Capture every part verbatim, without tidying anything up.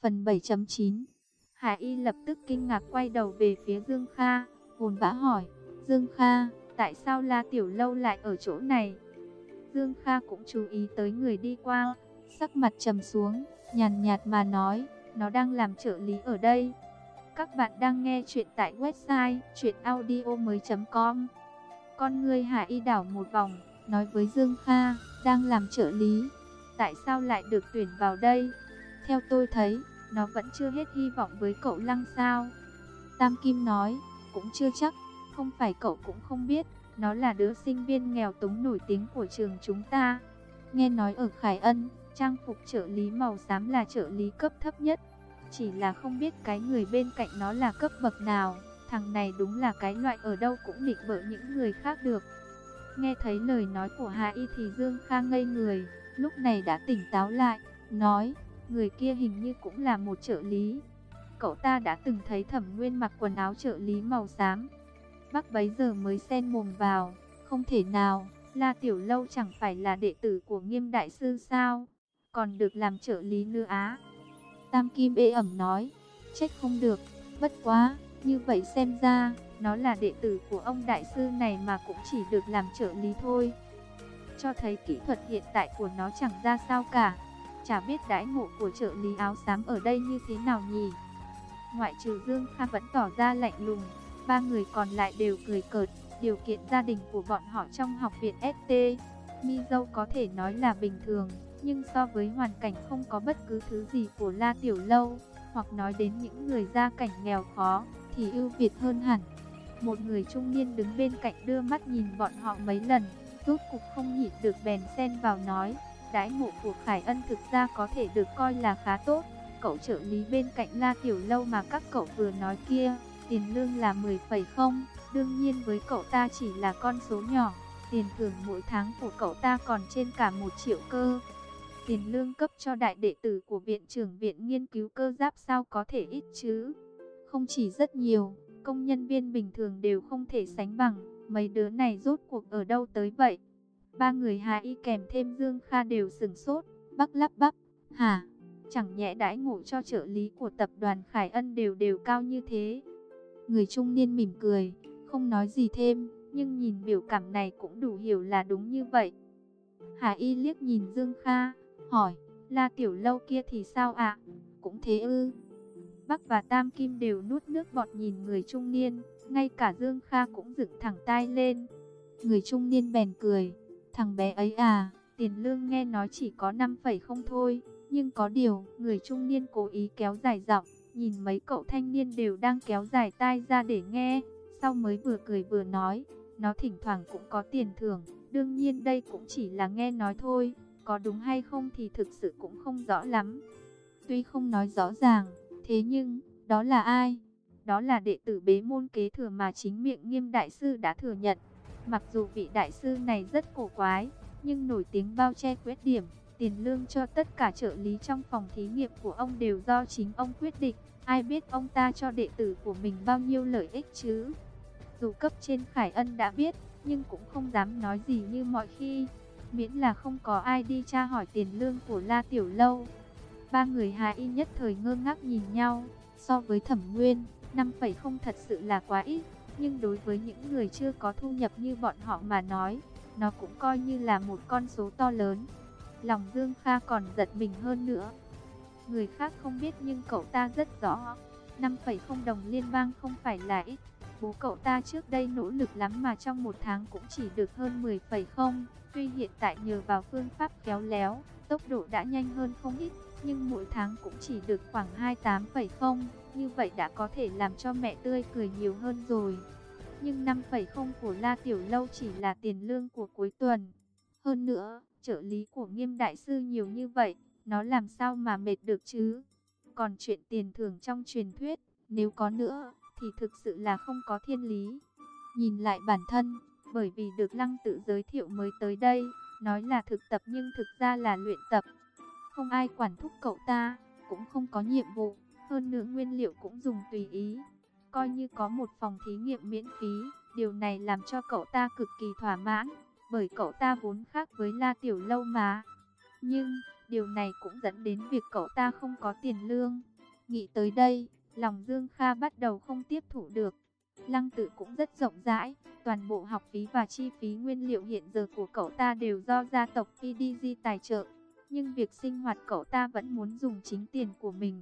Phần bảy chấm chín. Hà Y lập tức kinh ngạc quay đầu về phía Dương Kha, vồn vã hỏi, Dương Kha, tại sao La Tiểu Lâu lại ở chỗ này? Dương Kha cũng chú ý tới người đi qua, sắc mặt trầm xuống, nhàn nhạt mà nói, nó đang làm trợ lý ở đây. Các bạn đang nghe chuyện tại website truyện audio mới chấm com. Con ngươi Hà Y đảo một vòng, nói với Dương Kha, đang làm trợ lý, tại sao lại được tuyển vào đây? Theo tôi thấy, nó vẫn chưa hết hy vọng với cậu Lăng sao? Tam Kim nói, cũng chưa chắc, không phải cậu cũng không biết, nó là đứa sinh viên nghèo túng nổi tiếng của trường chúng ta. Nghe nói ở Khải Ân, trang phục trợ lý màu xám là trợ lý cấp thấp nhất. Chỉ là không biết cái người bên cạnh nó là cấp bậc nào. Thằng này đúng là cái loại ở đâu cũng định bợ những người khác được. Nghe thấy lời nói của Hà Y thì Dương Kha ngây người, lúc này đã tỉnh táo lại, nói, người kia hình như cũng là một trợ lý. Cậu ta đã từng thấy Thẩm Nguyên mặc quần áo trợ lý màu xám. Bác bấy giờ mới xen mồm vào, không thể nào, La Tiểu Lâu chẳng phải là đệ tử của Nghiêm đại sư sao, còn được làm trợ lý nữa á. Tam Kim ê ẩm nói, trách không được, bất quá, như vậy xem ra, nó là đệ tử của ông đại sư này mà cũng chỉ được làm trợ lý thôi. Cho thấy kỹ thuật hiện tại của nó chẳng ra sao cả, chả biết đãi ngộ của trợ lý áo xám ở đây như thế nào nhỉ. Ngoại trừ Dương Kha vẫn tỏ ra lạnh lùng, ba người còn lại đều cười cợt. Điều kiện gia đình của bọn họ trong học viện ét tê Mi Dâu có thể nói là bình thường, nhưng so với hoàn cảnh không có bất cứ thứ gì của La Tiểu Lâu, hoặc nói đến những người gia cảnh nghèo khó, thì ưu việt hơn hẳn. Một người trung niên đứng bên cạnh đưa mắt nhìn bọn họ mấy lần, rốt cục không nhịn được bèn xen vào nói, đãi ngộ của Khải Ân thực ra có thể được coi là khá tốt. Cậu trợ lý bên cạnh La Tiểu Lâu mà các cậu vừa nói kia, tiền lương là mười phẩy không, đương nhiên với cậu ta chỉ là con số nhỏ, tiền thưởng mỗi tháng của cậu ta còn trên cả một triệu cơ. Tiền lương cấp cho đại đệ tử của viện trưởng viện nghiên cứu cơ giáp sao có thể ít chứ? Không chỉ rất nhiều, công nhân viên bình thường đều không thể sánh bằng, mấy đứa này rốt cuộc ở đâu tới vậy? Ba người Hà Y kèm thêm Dương Kha đều sửng sốt, bắc lắp bắp, hả? Chẳng nhẽ đãi ngộ cho trợ lý của tập đoàn Khải Ân đều đều cao như thế? Người trung niên mỉm cười, không nói gì thêm, nhưng nhìn biểu cảm này cũng đủ hiểu là đúng như vậy. Hà Y liếc nhìn Dương Kha, hỏi, La Tiểu Lâu kia thì sao ạ? Cũng thế ư? Bắc và Tam Kim đều nuốt nước bọt nhìn người trung niên, ngay cả Dương Kha cũng dựng thẳng tai lên. Người trung niên bèn cười, thằng bé ấy à, tiền lương nghe nói chỉ có năm phẩy không thôi, nhưng có điều, người trung niên cố ý kéo dài giọng, nhìn mấy cậu thanh niên đều đang kéo dài tai ra để nghe, sau mới vừa cười vừa nói, nó thỉnh thoảng cũng có tiền thưởng, đương nhiên đây cũng chỉ là nghe nói thôi, có đúng hay không thì thực sự cũng không rõ lắm. Tuy không nói rõ ràng, thế nhưng, đó là ai? Đó là đệ tử bế môn kế thừa mà chính miệng Nghiêm đại sư đã thừa nhận. Mặc dù vị đại sư này rất cổ quái, nhưng nổi tiếng bao che khuyết điểm, tiền lương cho tất cả trợ lý trong phòng thí nghiệm của ông đều do chính ông quyết định. Ai biết ông ta cho đệ tử của mình bao nhiêu lợi ích chứ? Dù cấp trên Khải Ân đã biết, nhưng cũng không dám nói gì như mọi khi, miễn là không có ai đi tra hỏi tiền lương của La Tiểu Lâu. Ba người Hà Y nhất thời ngơ ngác nhìn nhau, so với Thẩm Nguyên, năm phẩy không thật sự là quá ít, nhưng đối với những người chưa có thu nhập như bọn họ mà nói, nó cũng coi như là một con số to lớn. Lòng Dương Kha còn giật mình hơn nữa. Người khác không biết nhưng cậu ta rất rõ, năm phẩy không đồng liên bang không phải là ít. Bố cậu ta trước đây nỗ lực lắm mà trong một tháng cũng chỉ được hơn mười phẩy không. Tuy hiện tại nhờ vào phương pháp khéo léo, tốc độ đã nhanh hơn không ít, nhưng mỗi tháng cũng chỉ được khoảng hai mươi tám phẩy không. Như vậy đã có thể làm cho mẹ tươi cười nhiều hơn rồi. Nhưng năm phẩy không của La Tiểu Lâu chỉ là tiền lương của cuối tuần. Hơn nữa, trợ lý của Nghiêm đại sư nhiều như vậy, nó làm sao mà mệt được chứ? Còn chuyện tiền thưởng trong truyền thuyết, nếu có nữa, thì thực sự là không có thiên lý. Nhìn lại bản thân, bởi vì được Lăng tự giới thiệu mới tới đây, nói là thực tập nhưng thực ra là luyện tập. Không ai quản thúc cậu ta, cũng không có nhiệm vụ, hơn nữa nguyên liệu cũng dùng tùy ý. Coi như có một phòng thí nghiệm miễn phí, điều này làm cho cậu ta cực kỳ thỏa mãn, bởi cậu ta vốn khác với La Tiểu Lâu mà. Nhưng, điều này cũng dẫn đến việc cậu ta không có tiền lương. Nghĩ tới đây, lòng Dương Kha bắt đầu không tiếp thụ được. Lăng Tự cũng rất rộng rãi, toàn bộ học phí và chi phí nguyên liệu hiện giờ của cậu ta đều do gia tộc pê đê giê tài trợ. Nhưng việc sinh hoạt cậu ta vẫn muốn dùng chính tiền của mình.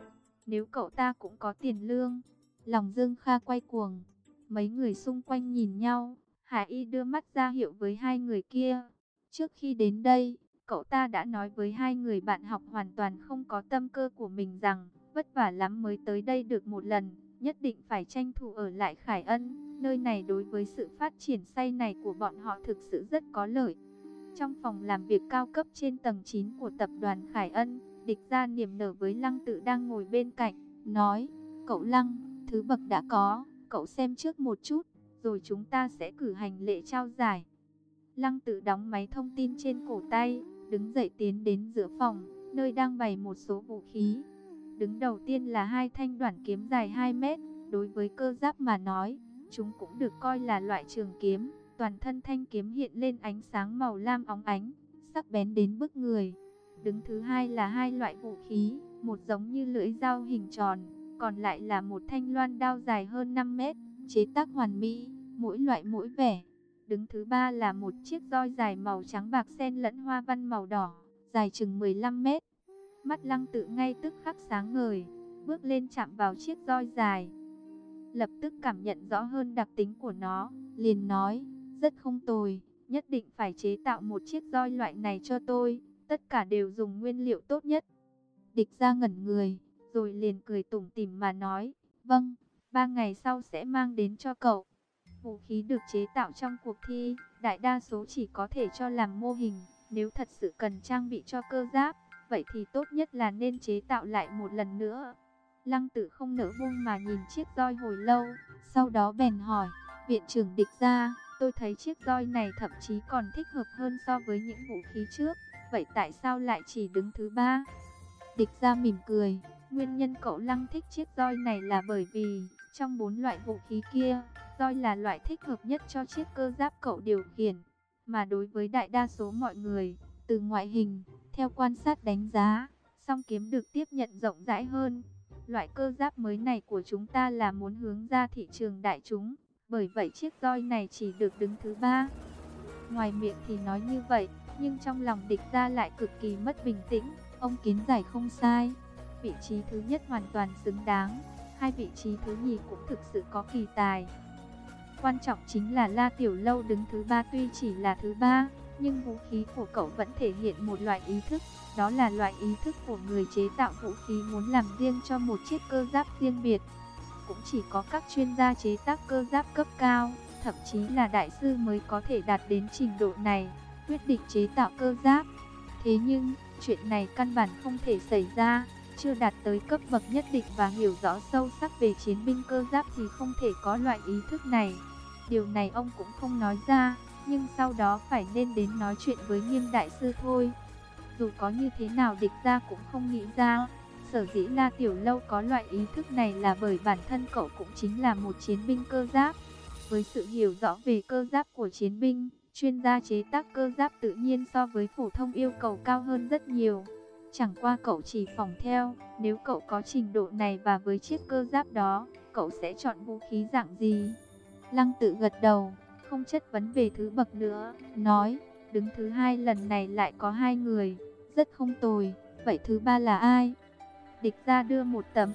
Nếu cậu ta cũng có tiền lương, lòng Dương Kha quay cuồng. Mấy người xung quanh nhìn nhau, Hà Y đưa mắt ra hiệu với hai người kia. Trước khi đến đây, cậu ta đã nói với hai người bạn học hoàn toàn không có tâm cơ của mình rằng vất vả lắm mới tới đây được một lần, nhất định phải tranh thủ ở lại Khải Ân. Nơi này đối với sự phát triển say này của bọn họ thực sự rất có lợi. Trong phòng làm việc cao cấp trên tầng chín của tập đoàn Khải Ân, Địch Gia niềm nở với Lăng Tự đang ngồi bên cạnh, nói: "Cậu Lăng, thứ bậc đã có, cậu xem trước một chút, rồi chúng ta sẽ cử hành lễ trao giải." Lăng Tự đóng máy thông tin trên cổ tay, đứng dậy tiến đến giữa phòng, nơi đang bày một số vũ khí. Đứng đầu tiên là hai thanh đoản kiếm dài hai mét, đối với cơ giáp mà nói, chúng cũng được coi là loại trường kiếm. Toàn thân thanh kiếm hiện lên ánh sáng màu lam óng ánh, sắc bén đến bức người. Đứng thứ hai là hai loại vũ khí, một giống như lưỡi dao hình tròn, còn lại là một thanh loan đao dài hơn năm mét, chế tác hoàn mỹ, mỗi loại mỗi vẻ. Đứng thứ ba là một chiếc roi dài màu trắng bạc xen lẫn hoa văn màu đỏ, dài chừng mười lăm mét. Mắt Lăng Tự ngay tức khắc sáng ngời, bước lên chạm vào chiếc roi dài. Lập tức cảm nhận rõ hơn đặc tính của nó, liền nói: "Rất không tồi, nhất định phải chế tạo một chiếc roi loại này cho tôi, tất cả đều dùng nguyên liệu tốt nhất." Địch Gia ngẩn người, rồi liền cười tủm tỉm mà nói: "Vâng, ba ngày sau sẽ mang đến cho cậu." Vũ khí được chế tạo trong cuộc thi, đại đa số chỉ có thể cho làm mô hình, nếu thật sự cần trang bị cho cơ giáp, vậy thì tốt nhất là nên chế tạo lại một lần nữa. Lăng Tự không nỡ buông mà nhìn chiếc roi hồi lâu, sau đó bèn hỏi: "Viện trưởng Địch Gia, tôi thấy chiếc roi này thậm chí còn thích hợp hơn so với những vũ khí trước, vậy tại sao lại chỉ đứng thứ ba?" Địch Gia mỉm cười: "Nguyên nhân cậu Lăng thích chiếc roi này là bởi vì, trong bốn loại vũ khí kia, roi là loại thích hợp nhất cho chiếc cơ giáp cậu điều khiển. Mà đối với đại đa số mọi người, từ ngoại hình, theo quan sát đánh giá, song kiếm được tiếp nhận rộng rãi hơn. Loại cơ giáp mới này của chúng ta là muốn hướng ra thị trường đại chúng, bởi vậy chiếc roi này chỉ được đứng thứ ba." Ngoài miệng thì nói như vậy, nhưng trong lòng Địch Gia lại cực kỳ mất bình tĩnh. Ông kiến giải không sai, vị trí thứ nhất hoàn toàn xứng đáng, hai vị trí thứ nhì cũng thực sự có kỳ tài. Quan trọng chính là La Tiểu Lâu đứng thứ ba tuy chỉ là thứ ba, nhưng vũ khí của cậu vẫn thể hiện một loại ý thức, đó là loại ý thức của người chế tạo vũ khí muốn làm riêng cho một chiếc cơ giáp riêng biệt. Cũng chỉ có các chuyên gia chế tác cơ giáp cấp cao, thậm chí là đại sư mới có thể đạt đến trình độ này, quyết định chế tạo cơ giáp. Thế nhưng, chuyện này căn bản không thể xảy ra, chưa đạt tới cấp bậc nhất định và hiểu rõ sâu sắc về chiến binh cơ giáp thì không thể có loại ý thức này. Điều này ông cũng không nói ra, nhưng sau đó phải nên đến nói chuyện với Nghiêm đại sư thôi. Dù có như thế nào Địch Gia cũng không nghĩ ra, sở dĩ La Tiểu Lâu có loại ý thức này là bởi bản thân cậu cũng chính là một chiến binh cơ giáp. Với sự hiểu rõ về cơ giáp của chiến binh, chuyên gia chế tác cơ giáp tự nhiên so với phổ thông yêu cầu cao hơn rất nhiều. Chẳng qua cậu chỉ phỏng theo, nếu cậu có trình độ này và với chiếc cơ giáp đó, cậu sẽ chọn vũ khí dạng gì? Lăng Tự gật đầu, không chất vấn về thứ bậc nữa, nói: "Đứng thứ hai lần này lại có hai người, rất không tồi, vậy thứ ba là ai?" Địch Gia đưa một tấm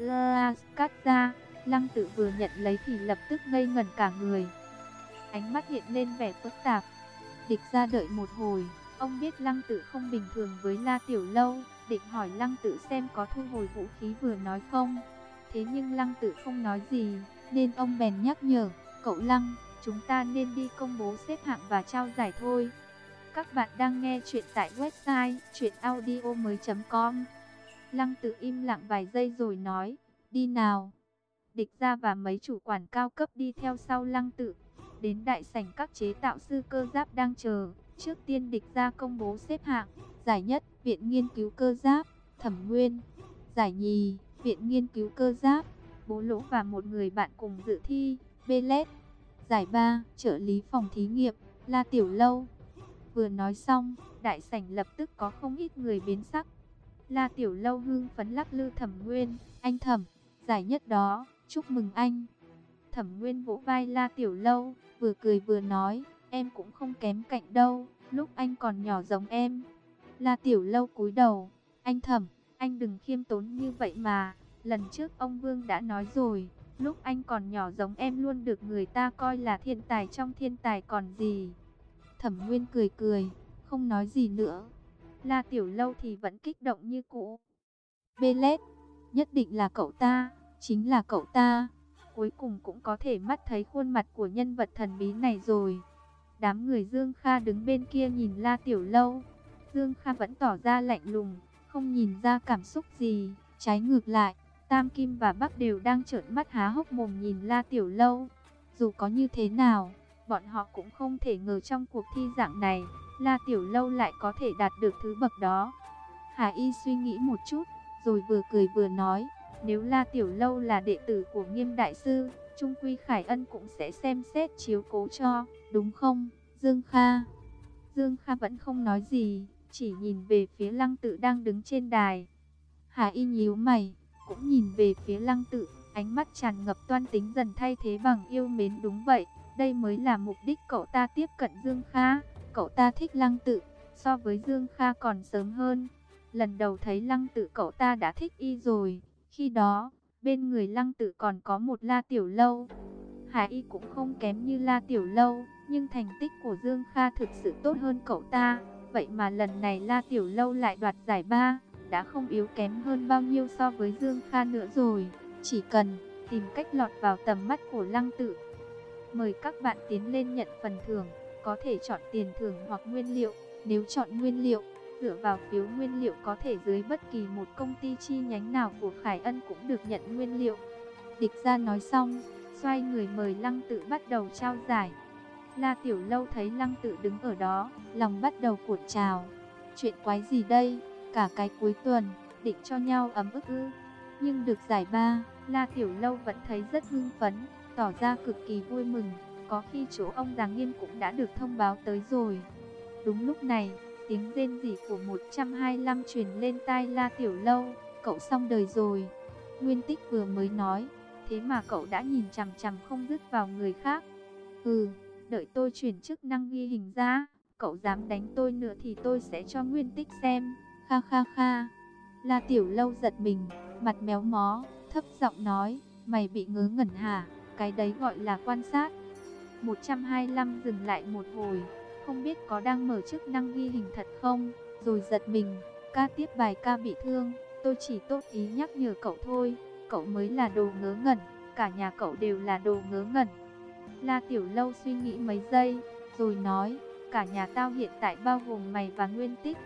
card ra, Lăng Tự vừa nhận lấy thì lập tức ngây ngẩn cả người. Ánh mắt hiện lên vẻ phức tạp. Địch Gia đợi một hồi, ông biết Lăng Tự không bình thường với La Tiểu Lâu, định hỏi Lăng Tự xem có thu hồi vũ khí vừa nói không. Thế nhưng Lăng Tự không nói gì, nên ông bèn nhắc nhở: "Cậu Lăng, chúng ta nên đi công bố xếp hạng và trao giải thôi." Các bạn đang nghe chuyện tại website truyện audio mới chấm com. Lăng Tự im lặng vài giây rồi nói: "Đi nào." Địch Gia và mấy chủ quản cao cấp đi theo sau Lăng Tự, đến đại sảnh các chế tạo sư cơ giáp đang chờ. Trước tiên Địch Gia công bố xếp hạng. Giải nhất, Viện Nghiên cứu Cơ giáp, Thẩm Nguyên. Giải nhì, Viện Nghiên cứu Cơ giáp, Bố Lỗ và một người bạn cùng dự thi, Belet. Giải ba, trợ lý phòng thí nghiệm, La Tiểu Lâu. Vừa nói xong, đại sảnh lập tức có không ít người biến sắc. La Tiểu Lâu hưng phấn lắc lư Thẩm Nguyên, anh Thẩm, giải nhất đó, chúc mừng anh. Thẩm Nguyên vỗ vai La Tiểu Lâu, vừa cười vừa nói, em cũng không kém cạnh đâu, lúc anh còn nhỏ giống em. La Tiểu Lâu cúi đầu, anh Thẩm, anh đừng khiêm tốn như vậy mà, lần trước ông Vương đã nói rồi, lúc anh còn nhỏ giống em luôn được người ta coi là thiên tài trong thiên tài còn gì. Thẩm Nguyên cười cười, không nói gì nữa. La Tiểu Lâu thì vẫn kích động như cũ. Belet, nhất định là cậu ta, chính là cậu ta. Cuối cùng cũng có thể mắt thấy khuôn mặt của nhân vật thần bí này rồi. Đám người Dương Kha đứng bên kia nhìn La Tiểu Lâu. Dương Kha vẫn tỏ ra lạnh lùng, không nhìn ra cảm xúc gì. Trái ngược lại, Tam Kim và Bắc đều đang trợn mắt há hốc mồm nhìn La Tiểu Lâu. Dù có như thế nào, bọn họ cũng không thể ngờ trong cuộc thi dạng này, La Tiểu Lâu lại có thể đạt được thứ bậc đó. Hà Y suy nghĩ một chút, rồi vừa cười vừa nói, nếu La Tiểu Lâu là đệ tử của Nghiêm Đại Sư, Trung Quy Khải Ân cũng sẽ xem xét chiếu cố cho, đúng không, Dương Kha? Dương Kha vẫn không nói gì, chỉ nhìn về phía Lăng Tự đang đứng trên đài. Hà Y nhíu mày, cũng nhìn về phía Lăng Tự, ánh mắt tràn ngập toan tính dần thay thế bằng yêu mến. Đúng vậy, đây mới là mục đích cậu ta tiếp cận Dương Kha. Cậu ta thích Lăng Tự, so với Dương Kha còn sớm hơn. Lần đầu thấy Lăng Tự cậu ta đã thích y rồi. Khi đó, bên người Lăng Tự còn có một La Tiểu Lâu. Hà Y cũng không kém như La Tiểu Lâu, nhưng thành tích của Dương Kha thực sự tốt hơn cậu ta. Vậy mà lần này La Tiểu Lâu lại đoạt giải ba, đã không yếu kém hơn bao nhiêu so với Dương Kha nữa rồi. Chỉ cần tìm cách lọt vào tầm mắt của Lăng Tự. Mời các bạn tiến lên nhận phần thưởng, có thể chọn tiền thưởng hoặc nguyên liệu. Nếu chọn nguyên liệu, dựa vào phiếu nguyên liệu có thể dưới bất kỳ một công ty chi nhánh nào của Khải Ân cũng được nhận nguyên liệu. Địch Gia nói xong, xoay người mời Lăng Tự bắt đầu trao giải. La Tiểu Lâu thấy Lăng Tự đứng ở đó, lòng bắt đầu cuộn trào. Chuyện quái gì đây, cả cái cuối tuần, định cho nhau ấm ức ư. Nhưng được giải ba, La Tiểu Lâu vẫn thấy rất hưng phấn, tỏ ra cực kỳ vui mừng. Có khi chỗ ông già Nghiêm cũng đã được thông báo tới rồi. Đúng lúc này, tiếng rên rỉ của một trăm hai mươi lăm truyền lên tai La Tiểu Lâu. Cậu xong đời rồi. Nguyên Tích vừa mới nói, thế mà cậu đã nhìn chằm chằm không dứt vào người khác. Ừ, đợi tôi chuyển chức năng ghi hình ra, cậu dám đánh tôi nữa thì tôi sẽ cho Nguyên Tích xem. Kha kha kha. La Tiểu Lâu giật mình, mặt méo mó, thấp giọng nói, mày bị ngớ ngẩn hả? Cái đấy gọi là quan sát. một trăm hai mươi lăm dừng lại một hồi, không biết có đang mở chức năng ghi hình thật không, rồi giật mình, ca tiếp bài ca bị thương, tôi chỉ tốt ý nhắc nhở cậu thôi, cậu mới là đồ ngớ ngẩn, cả nhà cậu đều là đồ ngớ ngẩn. La Tiểu Lâu suy nghĩ mấy giây, rồi nói, cả nhà tao hiện tại bao gồm mày và Nguyên Tích.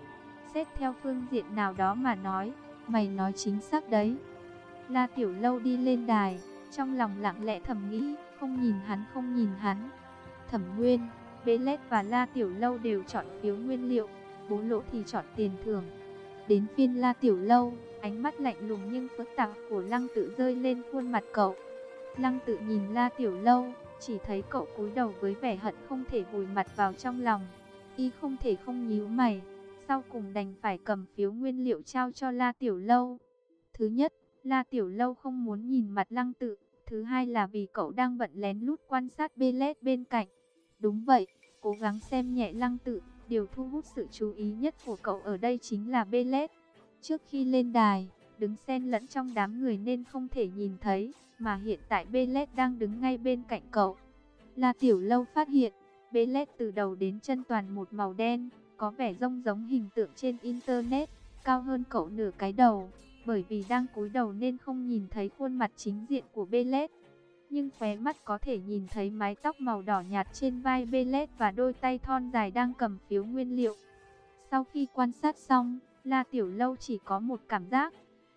Xét theo phương diện nào đó mà nói, mày nói chính xác đấy. La Tiểu Lâu đi lên đài, trong lòng lặng lẽ thầm nghĩ, không nhìn hắn không nhìn hắn. Thẩm Nguyên, Belet và La Tiểu Lâu đều chọn phiếu nguyên liệu, Bố Lỗ thì chọn tiền thưởng. Đến phiên La Tiểu Lâu, ánh mắt lạnh lùng nhưng phức tạp của Lăng Tự rơi lên khuôn mặt cậu. Lăng Tự nhìn La Tiểu Lâu, chỉ thấy cậu cúi đầu với vẻ hận không thể vùi mặt vào trong lòng. Y không thể không nhíu mày, sau cùng đành phải cầm phiếu nguyên liệu trao cho La Tiểu Lâu. Thứ nhất, La Tiểu Lâu không muốn nhìn mặt Lăng Tự. Thứ hai là vì cậu đang bận lén lút quan sát Belet bên cạnh. Đúng vậy, cố gắng xem nhẹ Lăng Tự. Điều thu hút sự chú ý nhất của cậu ở đây chính là Belet. Trước khi lên đài, đứng xen lẫn trong đám người nên không thể nhìn thấy. Mà hiện tại Belet đang đứng ngay bên cạnh cậu. La Tiểu Lâu phát hiện, Belet từ đầu đến chân toàn một màu đen, có vẻ giống giống hình tượng trên Internet, cao hơn cậu nửa cái đầu. Bởi vì đang cúi đầu nên không nhìn thấy khuôn mặt chính diện của Belet. Nhưng khóe mắt có thể nhìn thấy mái tóc màu đỏ nhạt trên vai Belet và đôi tay thon dài đang cầm phiếu nguyên liệu. Sau khi quan sát xong, La Tiểu Lâu chỉ có một cảm giác.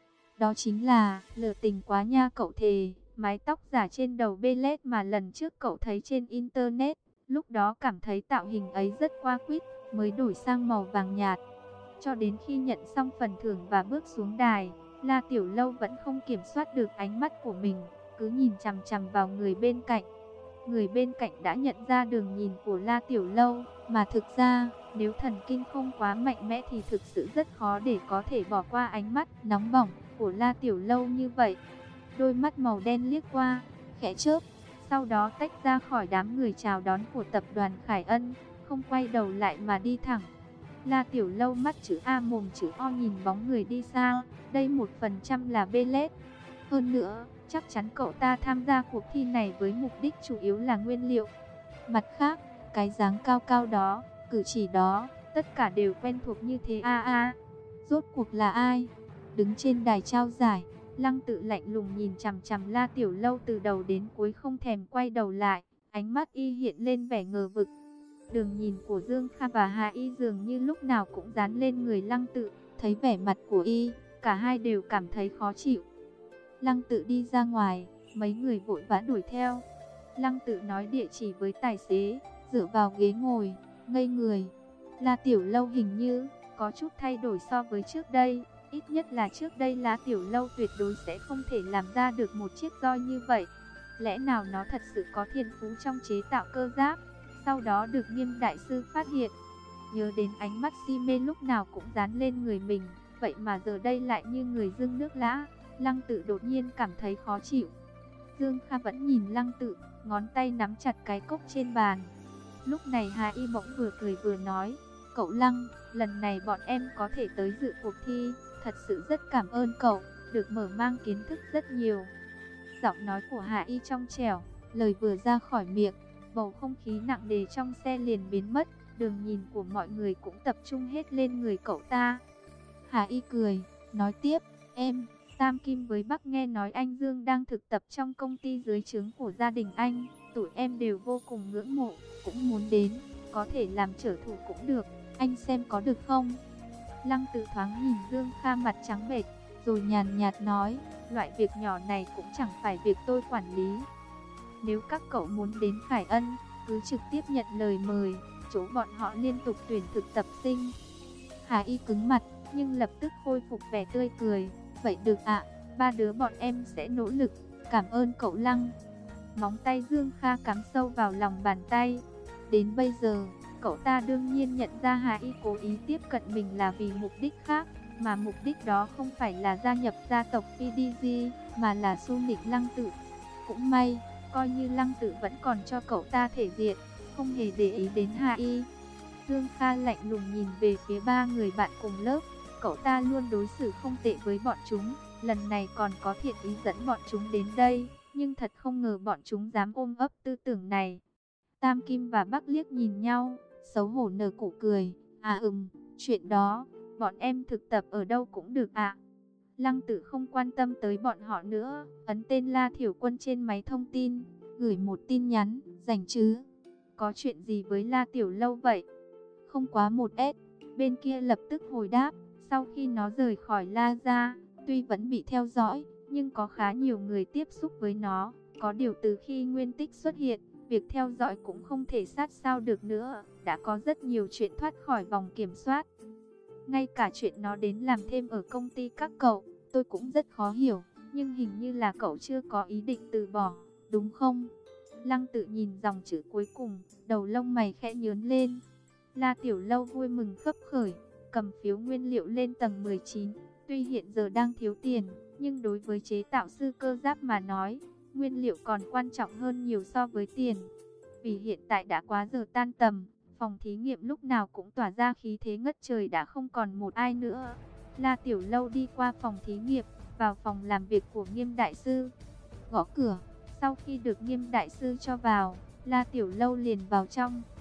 Đó chính là, lừa tình quá nha cậu thề. Mái tóc giả trên đầu Belet mà lần trước cậu thấy trên Internet, lúc đó cảm thấy tạo hình ấy rất qua quýt, mới đổi sang màu vàng nhạt. Cho đến khi nhận xong phần thưởng và bước xuống đài, La Tiểu Lâu vẫn không kiểm soát được ánh mắt của mình, cứ nhìn chằm chằm vào người bên cạnh. Người bên cạnh đã nhận ra đường nhìn của La Tiểu Lâu, mà thực ra, Nếu thần kinh không quá mạnh mẽ thì thực sự rất khó để có thể bỏ qua ánh mắt nóng bỏng của La Tiểu Lâu như vậy. Đôi mắt màu đen liếc qua, khẽ chớp, sau đó tách ra khỏi đám người chào đón của tập đoàn Khải Ân, không quay đầu lại mà đi thẳng. La Tiểu Lâu mắt chữ A mồm chữ O nhìn bóng người đi xa, đây một phần trăm là bê lết. Hơn nữa, chắc chắn cậu ta tham gia cuộc thi này với mục đích chủ yếu là nguyên liệu. Mặt khác, cái dáng cao cao đó, cử chỉ đó, tất cả đều quen thuộc như thế a a. Rốt cuộc là ai? Đứng trên đài trao giải, Lăng Tự lạnh lùng nhìn chằm chằm La Tiểu Lâu từ đầu đến cuối không thèm quay đầu lại, ánh mắt y hiện lên vẻ ngờ vực. Đường nhìn của Dương Kha và Hà Y dường như lúc nào cũng dán lên người Lăng Tự, thấy vẻ mặt của y, cả hai đều cảm thấy khó chịu. Lăng Tự đi ra ngoài, mấy người vội vã đuổi theo. Lăng Tự nói địa chỉ với tài xế, dựa vào ghế ngồi, ngây người. La Tiểu Lâu hình như có chút thay đổi so với trước đây, ít nhất là trước đây La Tiểu Lâu tuyệt đối sẽ không thể làm ra được một chiếc roi như vậy. Lẽ nào nó thật sự có thiên phú trong chế tạo cơ giáp, sau đó được Nghiêm đại sư phát hiện. Nhớ đến ánh mắt si mê lúc nào cũng dán lên người mình, vậy mà giờ đây lại như người dưng nước lã. Lăng Tự đột nhiên cảm thấy khó chịu. Dương Kha vẫn nhìn Lăng Tự, ngón tay nắm chặt cái cốc trên bàn. Lúc này Hà Y bỗng vừa cười vừa nói, cậu Lăng, lần này bọn em có thể tới dự cuộc thi, thật sự rất cảm ơn cậu, được mở mang kiến thức rất nhiều. Giọng nói của Hà Y trong trẻo, lời vừa ra khỏi miệng, bầu không khí nặng nề trong xe liền biến mất, đường nhìn của mọi người cũng tập trung hết lên người cậu ta. Hà Y cười, nói tiếp, em, Tam Kim với Bắc nghe nói anh Dương đang thực tập trong công ty dưới trướng của gia đình anh, tụi em đều vô cùng ngưỡng mộ, cũng muốn đến, có thể làm trở thủ cũng được, anh xem có được không? Lăng Tự thoáng nhìn Dương Kha mặt trắng bệch, rồi nhàn nhạt nói, loại việc nhỏ này cũng chẳng phải việc tôi quản lý. Nếu các cậu muốn đến Khải Ân, cứ trực tiếp nhận lời mời, chỗ bọn họ liên tục tuyển thực tập sinh. Hà Y cứng mặt, nhưng lập tức khôi phục vẻ tươi cười. Vậy được ạ, ba đứa bọn em sẽ nỗ lực, cảm ơn cậu Lăng. Móng tay Dương Kha cắm sâu vào lòng bàn tay. Đến bây giờ, cậu ta đương nhiên nhận ra Hà Y cố ý tiếp cận mình là vì mục đích khác, mà mục đích đó không phải là gia nhập gia tộc pê đê giê, mà là xu nịnh Lăng Tự. Cũng may, coi như Lăng Tự vẫn còn cho cậu ta thể diện, không hề để ý đến Hà Y. Dương Kha lạnh lùng nhìn về phía ba người bạn cùng lớp. Cậu ta luôn đối xử không tệ với bọn chúng, lần này còn có thiện ý dẫn bọn chúng đến đây, nhưng thật không ngờ bọn chúng dám ôm ấp tư tưởng này. Tam Kim và Bắc liếc nhìn nhau, xấu hổ nở cổ cười, à ừm, chuyện đó, bọn em thực tập ở đâu cũng được ạ. Lăng Tự không quan tâm tới bọn họ nữa, ấn tên La Thiểu Quân trên máy thông tin, gửi một tin nhắn, rảnh chứ? Có chuyện gì với La Tiểu Lâu vậy? Không quá một S, bên kia lập tức hồi đáp. Sau khi nó rời khỏi La Gia, tuy vẫn bị theo dõi, nhưng có khá nhiều người tiếp xúc với nó. Có điều từ khi Nguyên Tích xuất hiện, việc theo dõi cũng không thể sát sao được nữa. Đã có rất nhiều chuyện thoát khỏi vòng kiểm soát. Ngay cả chuyện nó đến làm thêm ở công ty các cậu, tôi cũng rất khó hiểu. Nhưng hình như là cậu chưa có ý định từ bỏ, đúng không? Lăng Tự nhìn dòng chữ cuối cùng, đầu lông mày khẽ nhướng lên. La Tiểu Lâu vui mừng khấp khởi, cầm phiếu nguyên liệu lên tầng mười chín. Tuy hiện giờ đang thiếu tiền, nhưng đối với chế tạo sư cơ giáp mà nói, nguyên liệu còn quan trọng hơn nhiều so với tiền. Vì hiện tại đã quá giờ tan tầm, phòng thí nghiệm lúc nào cũng tỏa ra khí thế ngất trời, đã không còn một ai nữa. La Tiểu Lâu đi qua phòng thí nghiệm, vào phòng làm việc của Nghiêm đại sư, gõ cửa. Sau khi được Nghiêm đại sư cho vào, La Tiểu Lâu liền vào trong.